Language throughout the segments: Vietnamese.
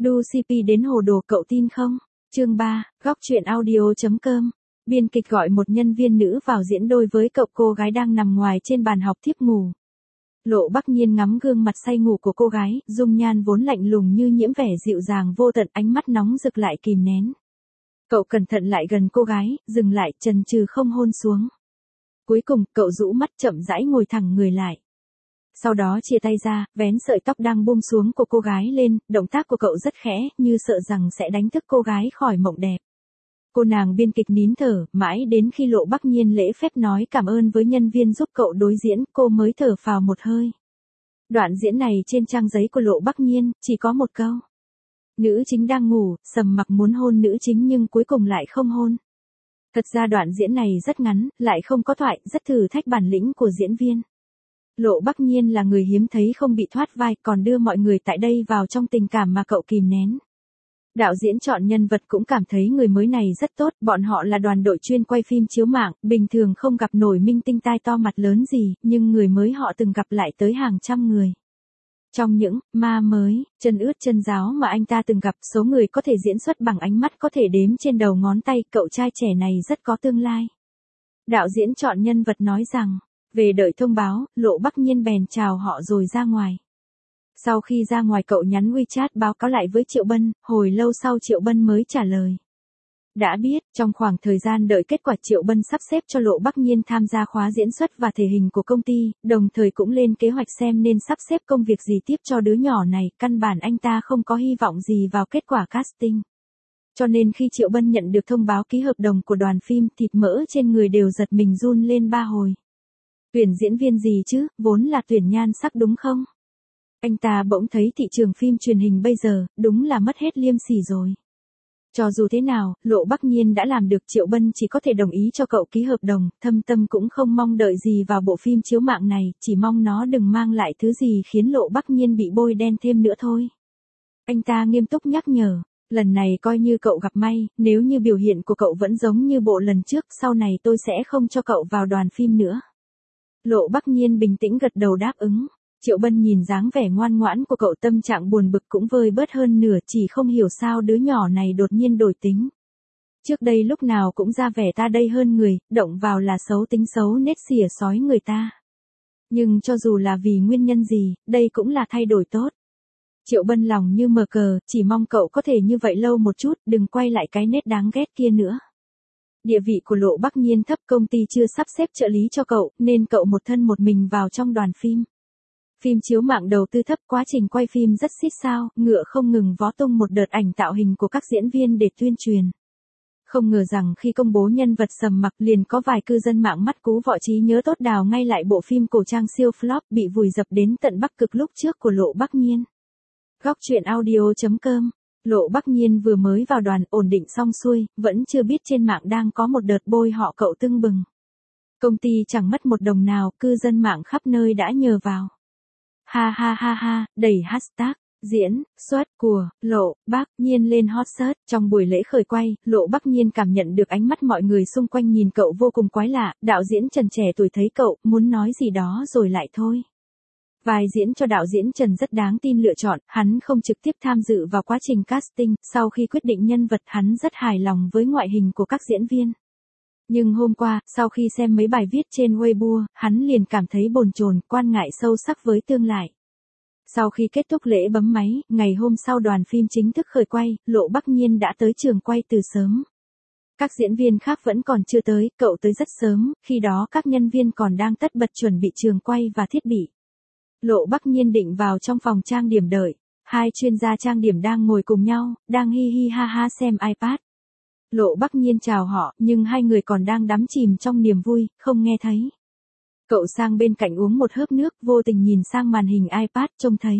Đu CP đến hồ đồ cậu tin không? Chương 3, góc truyện audio.com. Biên kịch gọi một nhân viên nữ vào diễn đôi với cậu cô gái đang nằm ngoài trên bàn học thiếp ngủ. Lộ Bắc Nhiên ngắm gương mặt say ngủ của cô gái, dung nhan vốn lạnh lùng như nhiễm vẻ dịu dàng vô tận, ánh mắt nóng rực lại kìm nén. Cậu cẩn thận lại gần cô gái, dừng lại, chần chừ không hôn xuống. Cuối cùng, cậu rũ mắt chậm rãi ngồi thẳng người lại. Sau đó chia tay ra, vén sợi tóc đang buông xuống của cô gái lên, động tác của cậu rất khẽ, như sợ rằng sẽ đánh thức cô gái khỏi mộng đẹp. Cô nàng biên kịch nín thở, mãi đến khi Lộ Bắc Nhiên lễ phép nói cảm ơn với nhân viên giúp cậu đối diễn, cô mới thở phào một hơi. Đoạn diễn này trên trang giấy của Lộ Bắc Nhiên, chỉ có một câu. Nữ chính đang ngủ, Sầm Mặc muốn hôn nữ chính nhưng cuối cùng lại không hôn. Thật ra đoạn diễn này rất ngắn, lại không có thoại, rất thử thách bản lĩnh của diễn viên. Lộ Bắc Nhiên là người hiếm thấy không bị thoát vai, còn đưa mọi người tại đây vào trong tình cảm mà cậu kìm nén. Đạo diễn chọn nhân vật cũng cảm thấy người mới này rất tốt, bọn họ là đoàn đội chuyên quay phim chiếu mạng, bình thường không gặp nổi minh tinh tai to mặt lớn gì, nhưng người mới họ từng gặp lại tới hàng trăm người. Trong những ma mới, chân ướt chân ráo mà anh ta từng gặp, số người có thể diễn xuất bằng ánh mắt có thể đếm trên đầu ngón tay, cậu trai trẻ này rất có tương lai. Đạo diễn chọn nhân vật nói rằng, về đợi thông báo, Lộ Bắc Nhiên bèn chào họ rồi ra ngoài. Sau khi ra ngoài cậu nhắn WeChat báo cáo lại với Triệu Bân, hồi lâu sau Triệu Bân mới trả lời. Đã biết, trong khoảng thời gian đợi kết quả Triệu Bân sắp xếp cho Lộ Bắc Nhiên tham gia khóa diễn xuất và thể hình của công ty, đồng thời cũng lên kế hoạch xem nên sắp xếp công việc gì tiếp cho đứa nhỏ này, căn bản anh ta không có hy vọng gì vào kết quả casting. Cho nên khi Triệu Bân nhận được thông báo ký hợp đồng của đoàn phim, thịt mỡ trên người đều giật mình run lên 3 hồi. Tuyển diễn viên gì chứ, vốn là tuyển nhan sắc đúng không? Anh ta bỗng thấy thị trường phim truyền hình bây giờ, đúng là mất hết liêm sỉ rồi. Cho dù thế nào, Lộ Bắc Nhiên đã làm được, Triệu Bân chỉ có thể đồng ý cho cậu ký hợp đồng, thâm tâm cũng không mong đợi gì vào bộ phim chiếu mạng này, chỉ mong nó đừng mang lại thứ gì khiến Lộ Bắc Nhiên bị bôi đen thêm nữa thôi. Anh ta nghiêm túc nhắc nhở, lần này coi như cậu gặp may, nếu như biểu hiện của cậu vẫn giống như bộ lần trước, sau này tôi sẽ không cho cậu vào đoàn phim nữa. Lộ Bắc Nhiên bình tĩnh gật đầu đáp ứng. Triệu Bân nhìn dáng vẻ ngoan ngoãn của cậu, tâm trạng buồn bực cũng vơi bớt hơn nửa, chỉ không hiểu sao đứa nhỏ này đột nhiên đổi tính. Trước đây lúc nào cũng ra vẻ ta đây hơn người, động vào là xấu tính xấu nết xỉa sói người ta. Nhưng cho dù là vì nguyên nhân gì, đây cũng là thay đổi tốt. Triệu Bân lòng như mờ cờ, chỉ mong cậu có thể như vậy lâu một chút, đừng quay lại cái nết đáng ghét kia nữa. Địa vị của Lộ Bắc Nhiên thấp, công ty chưa sắp xếp trợ lý cho cậu, nên cậu một thân một mình vào trong đoàn phim. Phim chiếu mạng đầu tư thấp, quá trình quay phim rất xít sao, ngựa không ngừng vó tung một đợt ảnh tạo hình của các diễn viên để tuyên truyền. Không ngờ rằng khi công bố nhân vật Sầm Mặc, liền có vài cư dân mạng mắt cú vọ trí nhớ tốt đào ngay lại bộ phim cổ trang siêu flop bị vùi dập đến tận Bắc Cực lúc trước của Lộ Bắc Nhiên. Góc truyện audio.com. Lộ Bắc Nhiên vừa mới vào đoàn, ổn định xong xuôi, vẫn chưa biết trên mạng đang có một đợt bôi họ cậu tưng bừng. Công ty chẳng mất một đồng nào, cư dân mạng khắp nơi đã nhờ vào. Ha ha ha ha, đẩy hashtag, diễn, xuất, của, Lộ, Bắc Nhiên lên hot search. Trong buổi lễ khởi quay, Lộ Bắc Nhiên cảm nhận được ánh mắt mọi người xung quanh nhìn cậu vô cùng quái lạ, đạo diễn Trần trẻ tuổi thấy cậu, muốn nói gì đó rồi lại thôi. Vai diễn cho đạo diễn Trần rất đáng tin lựa chọn, hắn không trực tiếp tham dự vào quá trình casting, sau khi quyết định nhân vật hắn rất hài lòng với ngoại hình của các diễn viên. Nhưng hôm qua, sau khi xem mấy bài viết trên Weibo, hắn liền cảm thấy bồn chồn, quan ngại sâu sắc với tương lai. Sau khi kết thúc lễ bấm máy, ngày hôm sau đoàn phim chính thức khởi quay, Lộ Bắc Nhiên đã tới trường quay từ sớm. Các diễn viên khác vẫn còn chưa tới, cậu tới rất sớm, khi đó các nhân viên còn đang tất bật chuẩn bị trường quay và thiết bị. Lộ Bắc Nhiên định vào trong phòng trang điểm đợi. Hai chuyên gia trang điểm đang ngồi cùng nhau, đang hi hi ha ha xem iPad. Lộ Bắc Nhiên chào họ, nhưng hai người còn đang đắm chìm trong niềm vui, không nghe thấy. Cậu sang bên cạnh uống một hớp nước, vô tình nhìn sang màn hình iPad, trông thấy.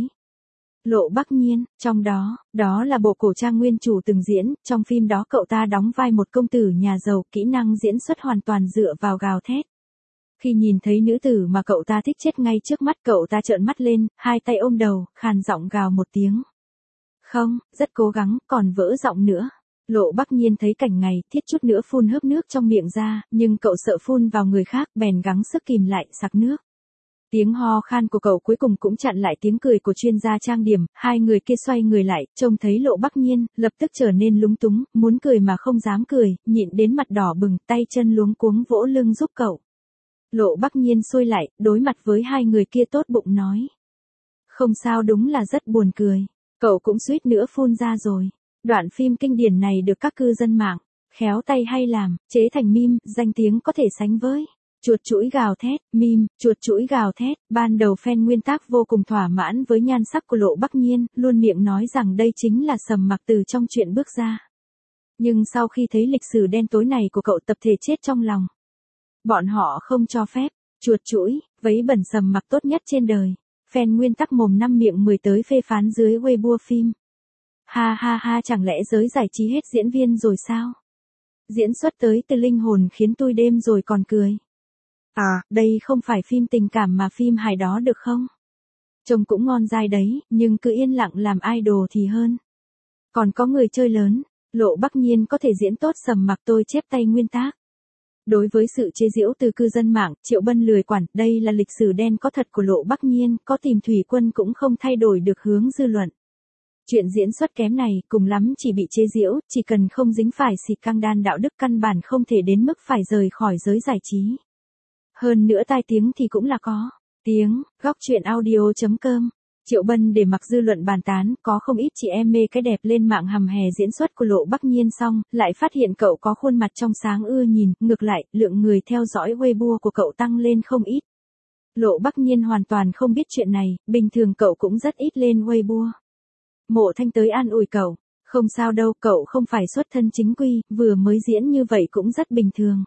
Lộ Bắc Nhiên, trong đó là bộ cổ trang nguyên chủ từng diễn, trong phim đó cậu ta đóng vai một công tử nhà giàu, kỹ năng diễn xuất hoàn toàn dựa vào gào thét. Khi nhìn thấy nữ tử mà cậu ta thích chết ngay trước mắt, cậu ta trợn mắt lên, hai tay ôm đầu, khàn giọng gào một tiếng. Không, rất cố gắng, còn vỡ giọng nữa. Lộ Bắc Nhiên thấy cảnh này, thiết chút nữa phun hớp nước trong miệng ra, nhưng cậu sợ phun vào người khác, bèn gắng sức kìm lại, sặc nước. Tiếng ho khan của cậu cuối cùng cũng chặn lại tiếng cười của chuyên gia trang điểm, hai người kia xoay người lại, trông thấy Lộ Bắc Nhiên, lập tức trở nên lúng túng, muốn cười mà không dám cười, nhịn đến mặt đỏ bừng, tay chân luống cuống vỗ lưng giúp cậu. Lộ Bắc Nhiên xuôi lại, đối mặt với hai người kia tốt bụng nói. Không sao, đúng là rất buồn cười. Cậu cũng suýt nữa phun ra rồi. Đoạn phim kinh điển này được các cư dân mạng khéo tay hay làm, chế thành meme, danh tiếng có thể sánh với chuột chũi gào thét, meme, chuột chũi gào thét. Ban đầu fan nguyên tác vô cùng thỏa mãn với nhan sắc của Lộ Bắc Nhiên, luôn miệng nói rằng đây chính là Sầm Mặc từ trong truyện bước ra. Nhưng sau khi thấy lịch sử đen tối này của cậu, tập thể chết trong lòng. Bọn họ không cho phép, chuột chũi, vấy bẩn Sầm Mặc tốt nhất trên đời. Fan nguyên tắc mồm năm miệng 10 tới phê phán dưới Weibo phim. Ha ha ha, chẳng lẽ giới giải trí hết diễn viên rồi sao? Diễn xuất tới từ linh hồn khiến tôi đêm rồi còn cười. À, đây không phải phim tình cảm mà phim hài đó được không? Trông cũng ngon dai đấy, nhưng cứ yên lặng làm idol thì hơn. Còn có người chơi lớn, Lộ Bắc Nhiên có thể diễn tốt Sầm Mặc, tôi chép tay nguyên tác. Đối với sự chế giễu từ cư dân mạng, Triệu Bân lười quản, đây là lịch sử đen có thật của Lộ Bắc Nhiên, có tìm Thủy Quân cũng không thay đổi được hướng dư luận. Chuyện diễn xuất kém này, cùng lắm chỉ bị chế giễu, chỉ cần không dính phải xịt căng đan đạo đức căn bản không thể đến mức phải rời khỏi giới giải trí. Hơn nữa tai tiếng thì cũng là có. Tiếng, góc chuyện audio.com. Triệu Bân để mặc dư luận bàn tán, có không ít chị em mê cái đẹp lên mạng hầm hè diễn xuất của Lộ Bắc Nhiên, xong lại phát hiện cậu có khuôn mặt trong sáng ưa nhìn, ngược lại, lượng người theo dõi Weibo của cậu tăng lên không ít. Lộ Bắc Nhiên hoàn toàn không biết chuyện này, bình thường cậu cũng rất ít lên Weibo. Mộ Thanh tới an ủi cậu, không sao đâu, cậu không phải xuất thân chính quy, vừa mới diễn như vậy cũng rất bình thường.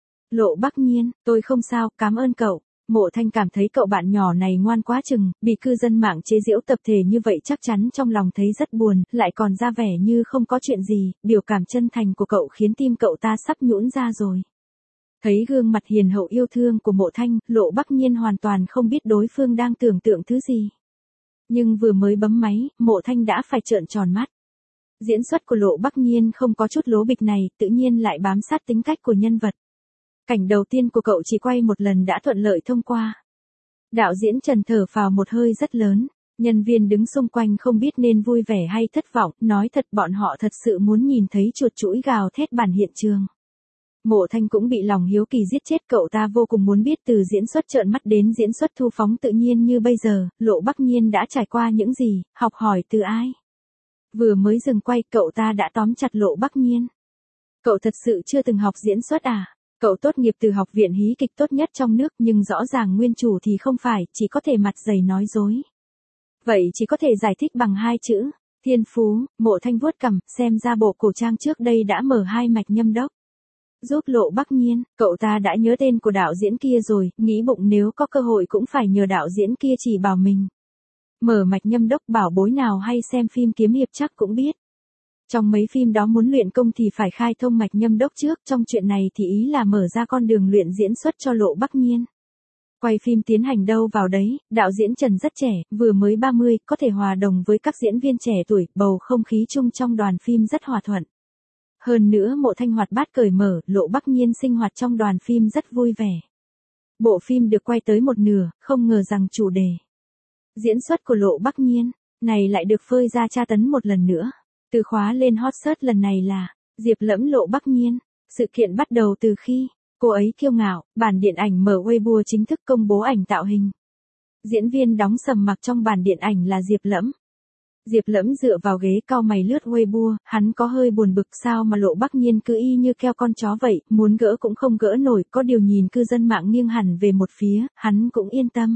Lộ Bắc Nhiên, tôi không sao, cảm ơn cậu. Mộ Thanh cảm thấy cậu bạn nhỏ này ngoan quá chừng, bị cư dân mạng chế giễu tập thể như vậy chắc chắn trong lòng thấy rất buồn, lại còn ra vẻ như không có chuyện gì, biểu cảm chân thành của cậu khiến tim cậu ta sắp nhũn ra rồi. Thấy gương mặt hiền hậu yêu thương của Mộ Thanh, Lộ Bắc Nhiên hoàn toàn không biết đối phương đang tưởng tượng thứ gì. Nhưng vừa mới bấm máy, Mộ Thanh đã phải trợn tròn mắt. Diễn xuất của Lộ Bắc Nhiên không có chút lố bịch này, tự nhiên lại bám sát tính cách của nhân vật. Cảnh đầu tiên của cậu chỉ quay một lần đã thuận lợi thông qua. Đạo diễn Trần thở phào một hơi rất lớn, nhân viên đứng xung quanh không biết nên vui vẻ hay thất vọng, nói thật bọn họ thật sự muốn nhìn thấy chuột chũi gào thét bản hiện trường. Mộ Thanh cũng bị lòng hiếu kỳ giết chết cậu ta, vô cùng muốn biết từ diễn xuất trợn mắt đến diễn xuất thu phóng tự nhiên như bây giờ, Lộ Bắc Nhiên đã trải qua những gì, học hỏi từ ai. Vừa mới dừng quay, cậu ta đã tóm chặt Lộ Bắc Nhiên. Cậu thật sự chưa từng học diễn xuất à? Cậu tốt nghiệp từ học viện hí kịch tốt nhất trong nước, nhưng rõ ràng nguyên chủ thì không phải, chỉ có thể mặt dày nói dối. Vậy chỉ có thể giải thích bằng hai chữ, thiên phú. Mộ Thanh vuốt cằm, xem ra bộ cổ trang trước đây đã mở hai mạch nhâm đốc. Giúp Lộ Bắc Nhiên, cậu ta đã nhớ tên của đạo diễn kia rồi, nghĩ bụng nếu có cơ hội cũng phải nhờ đạo diễn kia chỉ bảo mình. Mở mạch nhâm đốc bảo bối nào hay xem phim kiếm hiệp chắc cũng biết. Trong mấy phim đó muốn luyện công thì phải khai thông mạch nhâm đốc trước, trong chuyện này thì ý là mở ra con đường luyện diễn xuất cho Lộ Bắc Nhiên. Quay phim tiến hành đâu vào đấy, đạo diễn Trần rất trẻ, vừa mới 30, có thể hòa đồng với các diễn viên trẻ tuổi, bầu không khí chung trong đoàn phim rất hòa thuận. Hơn nữa Mộ Thanh hoạt bát cởi mở, Lộ Bắc Nhiên sinh hoạt trong đoàn phim rất vui vẻ. Bộ phim được quay tới một nửa, không ngờ rằng chủ đề diễn xuất của Lộ Bắc Nhiên này lại được phơi ra tra tấn một lần nữa. Từ khóa lên hot search lần này là Diệp Lẫm Lộ Bắc Nhiên. Sự kiện bắt đầu từ khi cô ấy kiêu ngạo, bản điện ảnh mở Weibo chính thức công bố ảnh tạo hình. Diễn viên đóng Sầm Mặc trong bản điện ảnh là Diệp Lẫm. Diệp Lẫm dựa vào ghế cau mày lướt Weibo, hắn có hơi buồn bực sao mà Lộ Bắc Nhiên cứ y như keo con chó vậy, muốn gỡ cũng không gỡ nổi, có điều nhìn cư dân mạng nghiêng hẳn về một phía, hắn cũng yên tâm.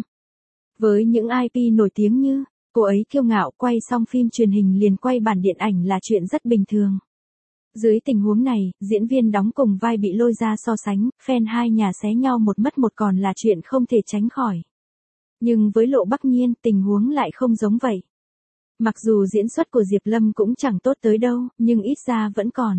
Với những IP nổi tiếng như cô ấy kiêu ngạo, quay xong phim truyền hình liền quay bản điện ảnh là chuyện rất bình thường. Dưới tình huống này, diễn viên đóng cùng vai bị lôi ra so sánh, fan hai nhà xé nhau một mất một còn là chuyện không thể tránh khỏi. Nhưng với Lộ Bắc Nhiên, tình huống lại không giống vậy. Mặc dù diễn xuất của Diệp Lâm cũng chẳng tốt tới đâu, nhưng ít ra vẫn còn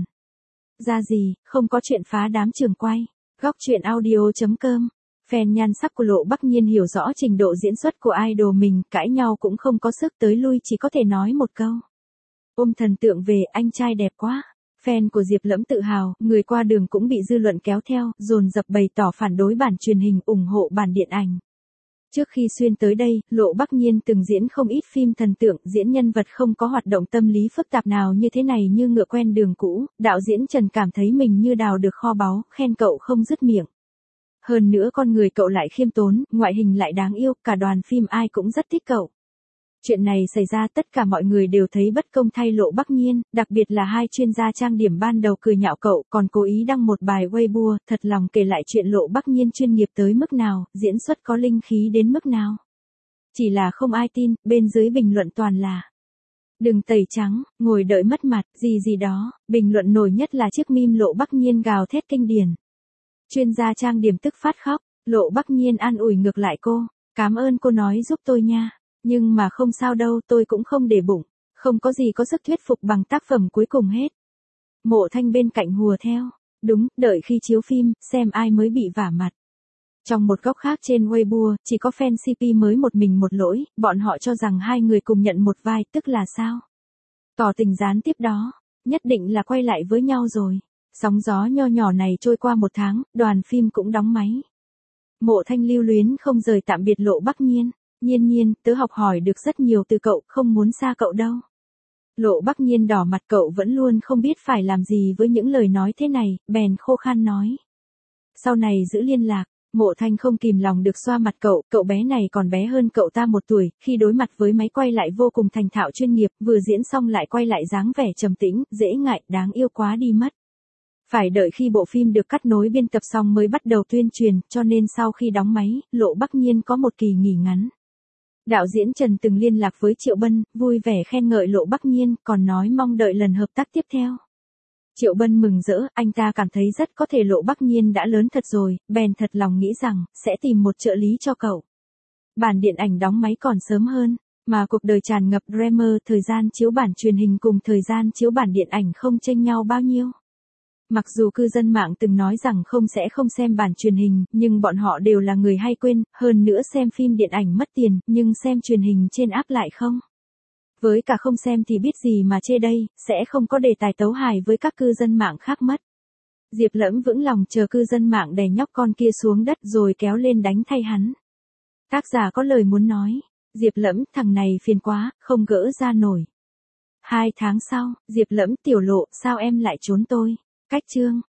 ra gì, không có chuyện phá đám trường quay. Góc chuyện audio.com. Fan nhan sắc của Lộ Bắc Nhiên hiểu rõ trình độ diễn xuất của idol mình, cãi nhau cũng không có sức tới lui, chỉ có thể nói một câu. Ôm thần tượng về, anh trai đẹp quá. Fan của Diệp Lẫm tự hào, người qua đường cũng bị dư luận kéo theo, dồn dập bày tỏ phản đối bản truyền hình, ủng hộ bản điện ảnh. Trước khi xuyên tới đây, Lộ Bắc Nhiên từng diễn không ít phim thần tượng, diễn nhân vật không có hoạt động tâm lý phức tạp nào như thế này như ngựa quen đường cũ, đạo diễn Trần cảm thấy mình như đào được kho báu, khen cậu không dứt miệng. Hơn nữa con người cậu lại khiêm tốn, ngoại hình lại đáng yêu, cả đoàn phim ai cũng rất thích cậu. Chuyện này xảy ra tất cả mọi người đều thấy bất công thay Lộ Bắc Nhiên, đặc biệt là hai chuyên gia trang điểm ban đầu cười nhạo cậu, còn cố ý đăng một bài Weibo, thật lòng kể lại chuyện Lộ Bắc Nhiên chuyên nghiệp tới mức nào, diễn xuất có linh khí đến mức nào. Chỉ là không ai tin, bên dưới bình luận toàn là đừng tẩy trắng, ngồi đợi mất mặt, gì gì đó, bình luận nổi nhất là chiếc meme Lộ Bắc Nhiên gào thét kinh điển. Chuyên gia trang điểm tức phát khóc, Lộ Bắc Nhiên an ủi ngược lại cô, cảm ơn cô nói giúp tôi nha. Nhưng mà không sao đâu, tôi cũng không để bụng, không có gì có sức thuyết phục bằng tác phẩm cuối cùng hết. Mộ Thanh bên cạnh hùa theo, đúng, đợi khi chiếu phim, xem ai mới bị vả mặt. Trong một góc khác trên Weibo, chỉ có fan CP mới một mình một lỗi, bọn họ cho rằng hai người cùng nhận một vai, tức là sao? Tỏ tình gián tiếp đó, nhất định là quay lại với nhau rồi. Sóng gió nho nhỏ này trôi qua một tháng, đoàn phim cũng đóng máy. Mộ Thanh lưu luyến không rời tạm biệt Lộ Bắc Nhiên. Nhiên Nhiên, tớ học hỏi được rất nhiều từ cậu, không muốn xa cậu đâu. Lộ Bắc Nhiên đỏ mặt, cậu vẫn luôn không biết phải làm gì với những lời nói thế này, bèn khô khan nói. Sau này giữ liên lạc, Mộ Thanh không kìm lòng được xoa mặt cậu bé này còn bé hơn cậu ta 1 tuổi, khi đối mặt với máy quay lại vô cùng thành thạo chuyên nghiệp, vừa diễn xong lại quay lại dáng vẻ trầm tĩnh, dễ ngại, đáng yêu quá đi mất. Phải đợi khi bộ phim được cắt nối biên tập xong mới bắt đầu tuyên truyền, cho nên sau khi đóng máy, Lộ Bắc Nhiên có một kỳ nghỉ ngắn. Đạo diễn Trần từng liên lạc với Triệu Bân, vui vẻ khen ngợi Lộ Bắc Nhiên, còn nói mong đợi lần hợp tác tiếp theo. Triệu Bân mừng rỡ, anh ta cảm thấy rất có thể Lộ Bắc Nhiên đã lớn thật rồi, bèn thật lòng nghĩ rằng, sẽ tìm một trợ lý cho cậu. Bản điện ảnh đóng máy còn sớm hơn, mà cuộc đời tràn ngập drama, thời gian chiếu bản truyền hình cùng thời gian chiếu bản điện ảnh không chênh nhau bao nhiêu. Mặc dù cư dân mạng từng nói rằng sẽ không xem bản truyền hình, nhưng bọn họ đều là người hay quên, hơn nữa xem phim điện ảnh mất tiền, nhưng xem truyền hình trên app lại không. Với cả không xem thì biết gì mà chê đây, sẽ không có đề tài tấu hài với các cư dân mạng khác mất. Diệp Lẫm vững lòng chờ cư dân mạng đè nhóc con kia xuống đất rồi kéo lên đánh thay hắn. Tác giả có lời muốn nói, Diệp Lẫm, thằng này phiền quá, không gỡ ra nổi. 2 tháng sau, Diệp Lẫm, Tiểu Lộ, sao em lại trốn tôi? Cách chương